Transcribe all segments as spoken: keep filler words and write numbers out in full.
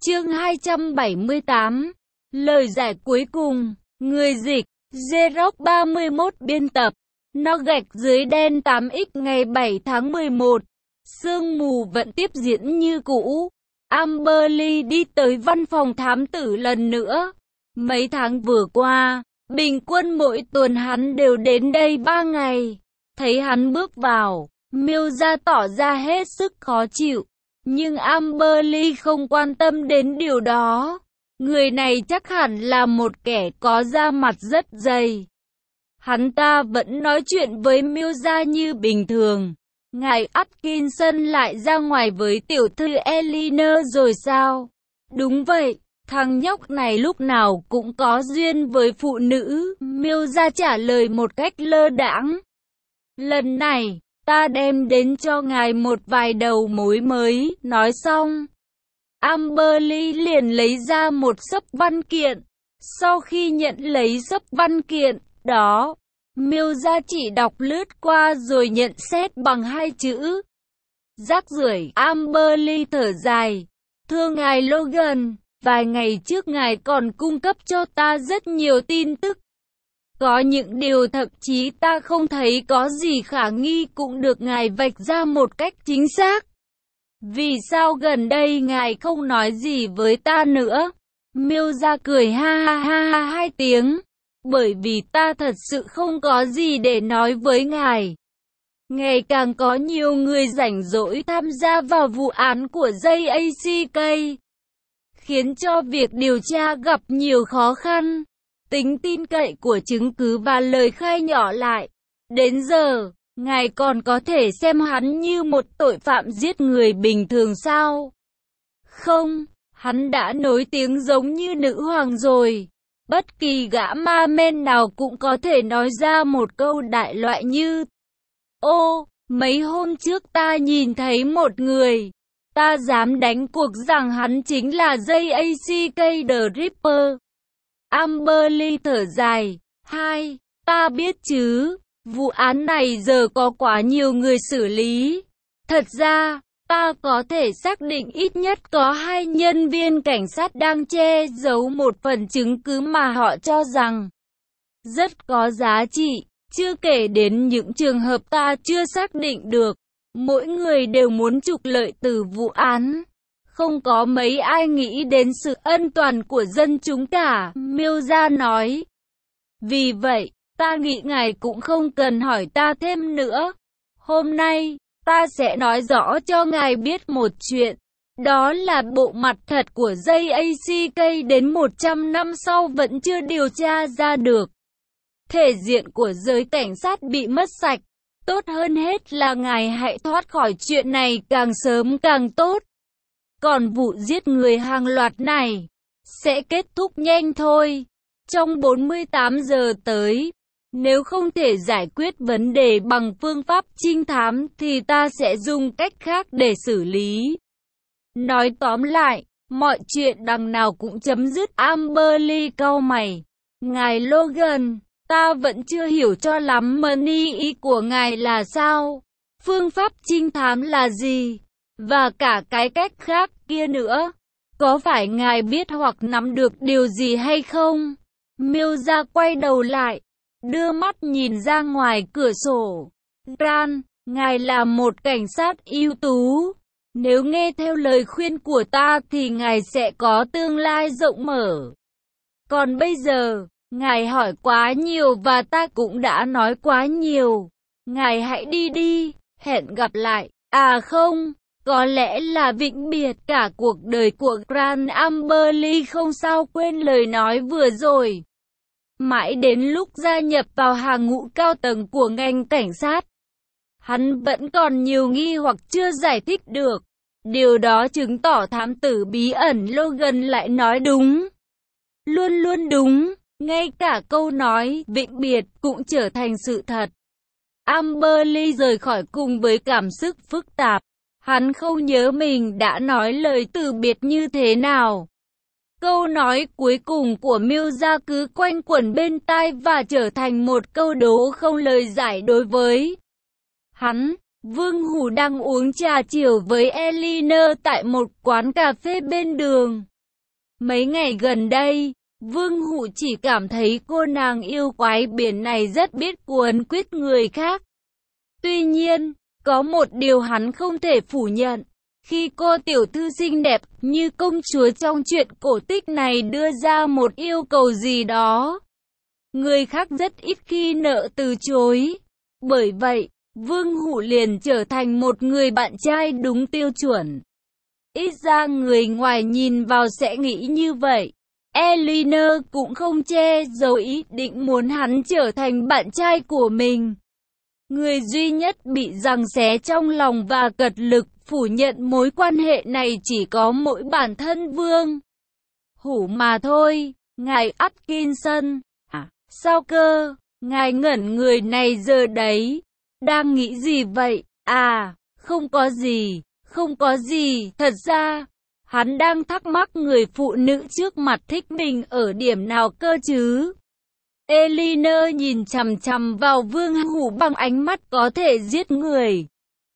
Chương hai trăm bảy mươi tám. Lời giải cuối cùng. Người dịch Xerox ba mươi mốt biên tập. Nó gạch dưới đen tám x ngày bảy tháng mười một. Sương mù vẫn tiếp diễn như cũ. Amberly đi tới văn phòng thám tử lần nữa. Mấy tháng vừa qua, bình quân mỗi tuần hắn đều đến đây ba ngày. Thấy hắn bước vào, Mills tỏ ra hết sức khó chịu. Nhưng Amberly không quan tâm đến điều đó. Người này chắc hẳn là một kẻ có da mặt rất dày. Hắn ta vẫn nói chuyện với Mills như bình thường. Ngài Atkinson lại ra ngoài với tiểu thư Eleanor rồi sao? Đúng vậy, thằng nhóc này lúc nào cũng có duyên với phụ nữ. Mills trả lời một cách lơ đãng. Lần này, ta đem đến cho ngài một vài đầu mối mới. Nói xong, Amberly liền lấy ra một xấp văn kiện. Sau khi nhận lấy xấp văn kiện đó, Mills chỉ đọc lướt qua rồi nhận xét bằng hai chữ: rác rưởi. Amberly thở dài. Thưa ngài Logan, vài ngày trước ngài còn cung cấp cho ta rất nhiều tin tức. Có những điều thậm chí ta không thấy có gì khả nghi cũng được ngài vạch ra một cách chính xác. Vì sao gần đây ngài không nói gì với ta nữa? Mills cười ha ha ha ha hai tiếng. Bởi vì ta thật sự không có gì để nói với ngài. Ngày càng có nhiều người rảnh rỗi tham gia vào vụ án của J A C K, khiến cho việc điều tra gặp nhiều khó khăn. Tính tin cậy của chứng cứ và lời khai nhỏ lại. Đến giờ, ngài còn có thể xem hắn như một tội phạm giết người bình thường sao? Không, hắn đã nổi tiếng giống như nữ hoàng rồi. Bất kỳ gã ma men nào cũng có thể nói ra một câu đại loại như: ô, mấy hôm trước ta nhìn thấy một người. Ta dám đánh cuộc rằng hắn chính là J A C K The Ripper. Amberly thở dài. Hai, ta biết chứ, vụ án này giờ có quá nhiều người xử lý. Thật ra, ta có thể xác định ít nhất có hai nhân viên cảnh sát đang che giấu một phần chứng cứ mà họ cho rằng rất có giá trị, chưa kể đến những trường hợp ta chưa xác định được. Mỗi người đều muốn trục lợi từ vụ án. Không có mấy ai nghĩ đến sự an toàn của dân chúng cả, Mills nói. Vì vậy, ta nghĩ ngài cũng không cần hỏi ta thêm nữa. Hôm nay, ta sẽ nói rõ cho ngài biết một chuyện. Đó là bộ mặt thật của J A C K đến một trăm năm sau vẫn chưa điều tra ra được. Thể diện của giới cảnh sát bị mất sạch. Tốt hơn hết là ngài hãy thoát khỏi chuyện này càng sớm càng tốt. Còn vụ giết người hàng loạt này sẽ kết thúc nhanh thôi. Trong bốn mươi tám giờ tới, nếu không thể giải quyết vấn đề bằng phương pháp trinh thám thì ta sẽ dùng cách khác để xử lý. Nói tóm lại, mọi chuyện đằng nào cũng chấm dứt. Amberly cau mày. Ngài Logan, ta vẫn chưa hiểu cho lắm mani ý của ngài là sao? Phương pháp trinh thám là gì? Và cả cái cách khác kia nữa. Có phải ngài biết hoặc nắm được điều gì hay không? Mills quay đầu lại, đưa mắt nhìn ra ngoài cửa sổ. Grant, ngài là một cảnh sát ưu tú. Nếu nghe theo lời khuyên của ta thì ngài sẽ có tương lai rộng mở. Còn bây giờ, ngài hỏi quá nhiều và ta cũng đã nói quá nhiều. Ngài hãy đi đi, hẹn gặp lại. À không, có lẽ là vĩnh biệt cả cuộc đời của Grant. Amberly không sao quên lời nói vừa rồi. Mãi đến lúc gia nhập vào hàng ngũ cao tầng của ngành cảnh sát, hắn vẫn còn nhiều nghi hoặc chưa giải thích được. Điều đó chứng tỏ thám tử bí ẩn Logan lại nói đúng. Luôn luôn đúng, ngay cả câu nói vĩnh biệt cũng trở thành sự thật. Amberly rời khỏi cùng với cảm xúc phức tạp. Hắn không nhớ mình đã nói lời từ biệt như thế nào. Câu nói cuối cùng của Mills cứ quanh quẩn bên tai và trở thành một câu đố không lời giải đối với hắn. Vương Hủ đang uống trà chiều với Eleanor tại một quán cà phê bên đường. Mấy ngày gần đây, Vương Hủ chỉ cảm thấy cô nàng yêu quái biển này rất biết cuốn quýt người khác. Tuy nhiên, có một điều hắn không thể phủ nhận. Khi cô tiểu thư xinh đẹp như công chúa trong truyện cổ tích này đưa ra một yêu cầu gì đó, người khác rất ít khi nỡ từ chối. Bởi vậy, Vương Hủ liền trở thành một người bạn trai đúng tiêu chuẩn. Ít ra người ngoài nhìn vào sẽ nghĩ như vậy. Elinor cũng không che giấu ý định muốn hắn trở thành bạn trai của mình. Người duy nhất bị giằng xé trong lòng và cật lực phủ nhận mối quan hệ này chỉ có mỗi bản thân Vương Hủ mà thôi. Ngài Atkinson, à, sao cơ? Ngài ngẩn người này giờ đấy, đang nghĩ gì vậy? À, không có gì, không có gì, thật ra, hắn đang thắc mắc người phụ nữ trước mặt thích mình ở điểm nào cơ chứ? Elinor nhìn chằm chằm vào Vương Hủ bằng ánh mắt có thể giết người.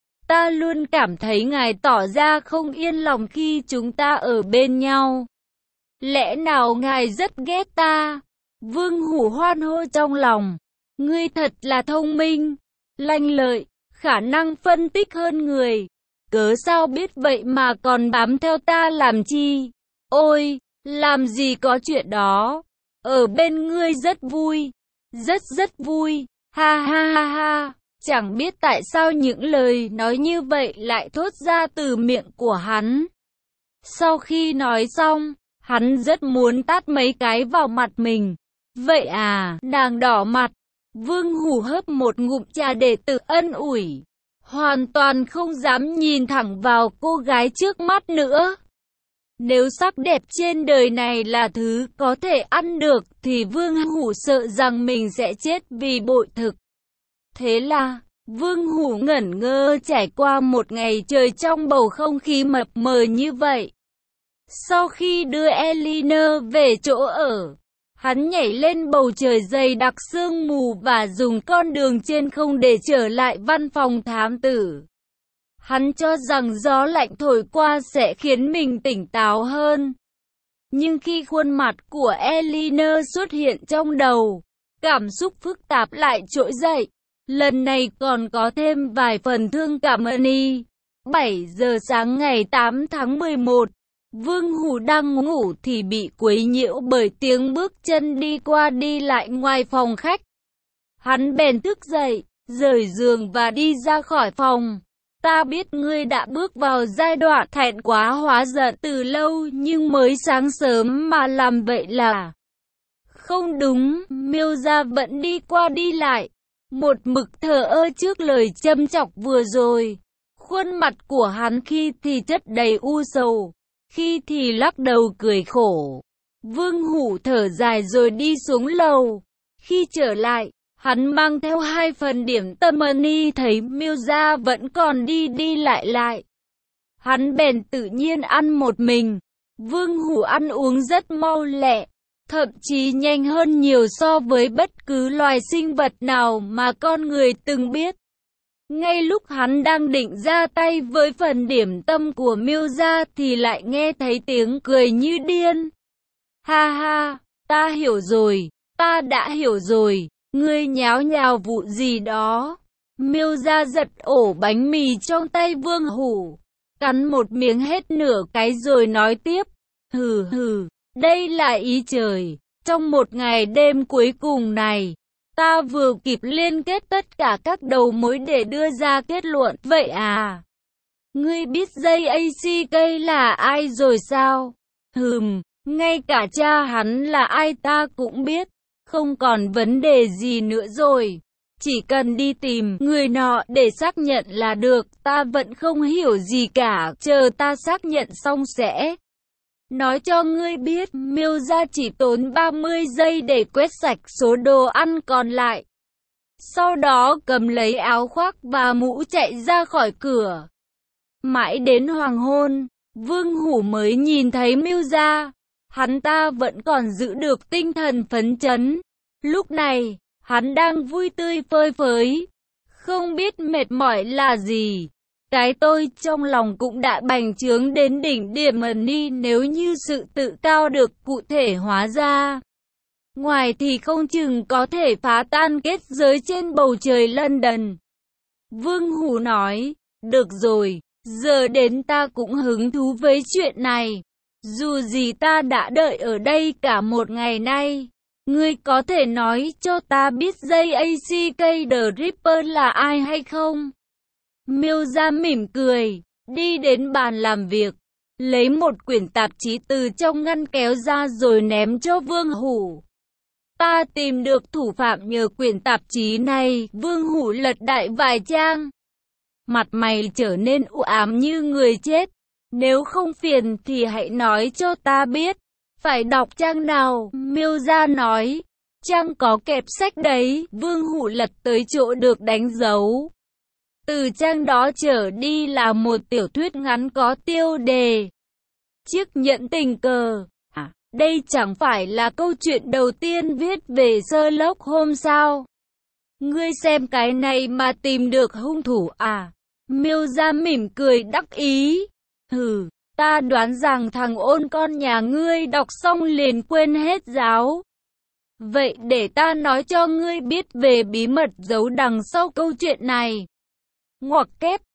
Ta luôn cảm thấy ngài tỏ ra không yên lòng khi chúng ta ở bên nhau. Lẽ nào ngài rất ghét ta? Vương Hủ hoan hô trong lòng. Ngươi thật là thông minh, lanh lợi, khả năng phân tích hơn người. Cớ sao biết vậy mà còn bám theo ta làm chi? Ôi, làm gì có chuyện đó. Ở bên ngươi rất vui, rất rất vui, ha ha ha ha. Chẳng biết tại sao những lời nói như vậy lại thốt ra từ miệng của hắn. Sau khi nói xong, hắn rất muốn tát mấy cái vào mặt mình. Vậy à, nàng đỏ mặt. Vương Hủ hớp một ngụm trà để tự ân ủi. Hoàn toàn không dám nhìn thẳng vào cô gái trước mắt nữa. Nếu sắc đẹp trên đời này là thứ có thể ăn được thì Vương Hủ sợ rằng mình sẽ chết vì bội thực. Thế là, Vương Hủ ngẩn ngơ trải qua một ngày trời trong bầu không khí mập mờ như vậy. Sau khi đưa Elinor về chỗ ở, hắn nhảy lên bầu trời dày đặc sương mù và dùng con đường trên không để trở lại văn phòng thám tử. Hắn cho rằng gió lạnh thổi qua sẽ khiến mình tỉnh táo hơn. Nhưng khi khuôn mặt của Elinor xuất hiện trong đầu, cảm xúc phức tạp lại trỗi dậy. Lần này còn có thêm vài phần thương cảm ân y. bảy giờ sáng ngày tám tháng mười một, Vương Hủ đang ngủ thì bị quấy nhiễu bởi tiếng bước chân đi qua đi lại ngoài phòng khách. Hắn bèn thức dậy, rời giường và đi ra khỏi phòng. Ta biết ngươi đã bước vào giai đoạn thẹn quá hóa giận từ lâu nhưng mới sáng sớm mà làm vậy là không đúng. Miêu Gia vẫn đi qua đi lại, một mực thờ ơ trước lời châm chọc vừa rồi. Khuôn mặt của hắn khi thì chất đầy u sầu, khi thì lắc đầu cười khổ. Vương Hủ thở dài rồi đi xuống lầu. Khi trở lại, hắn mang theo hai phần điểm tâm y thấy Miêu Gia vẫn còn đi đi lại lại. Hắn bèn tự nhiên ăn một mình. Vương Hủ ăn uống rất mau lẹ, thậm chí nhanh hơn nhiều so với bất cứ loài sinh vật nào mà con người từng biết. Ngay lúc hắn đang định ra tay với phần điểm tâm của Miêu Gia thì lại nghe thấy tiếng cười như điên. Ha ha, ta hiểu rồi, ta đã hiểu rồi, ngươi nháo nhào vụ gì đó. Miêu Gia giật ổ bánh mì trong tay Vương Hủ, cắn một miếng hết nửa cái rồi nói tiếp. Hừ hừ, đây là ý trời, trong một ngày đêm cuối cùng này, ta vừa kịp liên kết tất cả các đầu mối để đưa ra kết luận. Vậy à? Ngươi biết J A C K là ai rồi sao? Hừm, ngay cả cha hắn là ai ta cũng biết. Không còn vấn đề gì nữa rồi. Chỉ cần đi tìm người nọ để xác nhận là được. Ta vẫn không hiểu gì cả. Chờ ta xác nhận xong sẽ nói cho ngươi biết. Miêu Gia chỉ tốn ba mươi giây để quét sạch số đồ ăn còn lại. Sau đó cầm lấy áo khoác và mũ chạy ra khỏi cửa. Mãi đến hoàng hôn, Vương Hủ mới nhìn thấy Miêu Gia. Hắn ta vẫn còn giữ được tinh thần phấn chấn. Lúc này, hắn đang vui tươi phơi phới. Không biết mệt mỏi là gì. Cái tôi trong lòng cũng đã bành trướng đến đỉnh điểm ni nếu như sự tự cao được cụ thể hóa ra. Ngoài thì không chừng có thể phá tan kết giới trên bầu trời London. Vương Hủ nói, được rồi, giờ đến ta cũng hứng thú với chuyện này. Dù gì ta đã đợi ở đây cả một ngày nay. Ngươi có thể nói cho ta biết Jack the Ripper là ai hay không? Miêu Gia mỉm cười, đi đến bàn làm việc, lấy một quyển tạp chí từ trong ngăn kéo ra rồi ném cho Vương Hủ. Ta tìm được thủ phạm nhờ quyển tạp chí này. Vương Hủ lật đại vài trang. Mặt mày trở nên u ám như người chết. Nếu không phiền thì hãy nói cho ta biết. Phải đọc trang nào? Miêu Gia nói. Trang có kẹp sách đấy. Vương Hủ lật tới chỗ được đánh dấu. Từ trang đó trở đi là một tiểu thuyết ngắn có tiêu đề Chiếc nhẫn tình cờ. À, đây chẳng phải là câu chuyện đầu tiên viết về Sherlock Holmes sao? Ngươi xem cái này mà tìm được hung thủ à? Miêu Gia mỉm cười đắc ý. Hừ, ta đoán rằng thằng ôn con nhà ngươi đọc xong liền quên hết giáo. Vậy để ta nói cho ngươi biết về bí mật giấu đằng sau câu chuyện này. Ngoặc kép,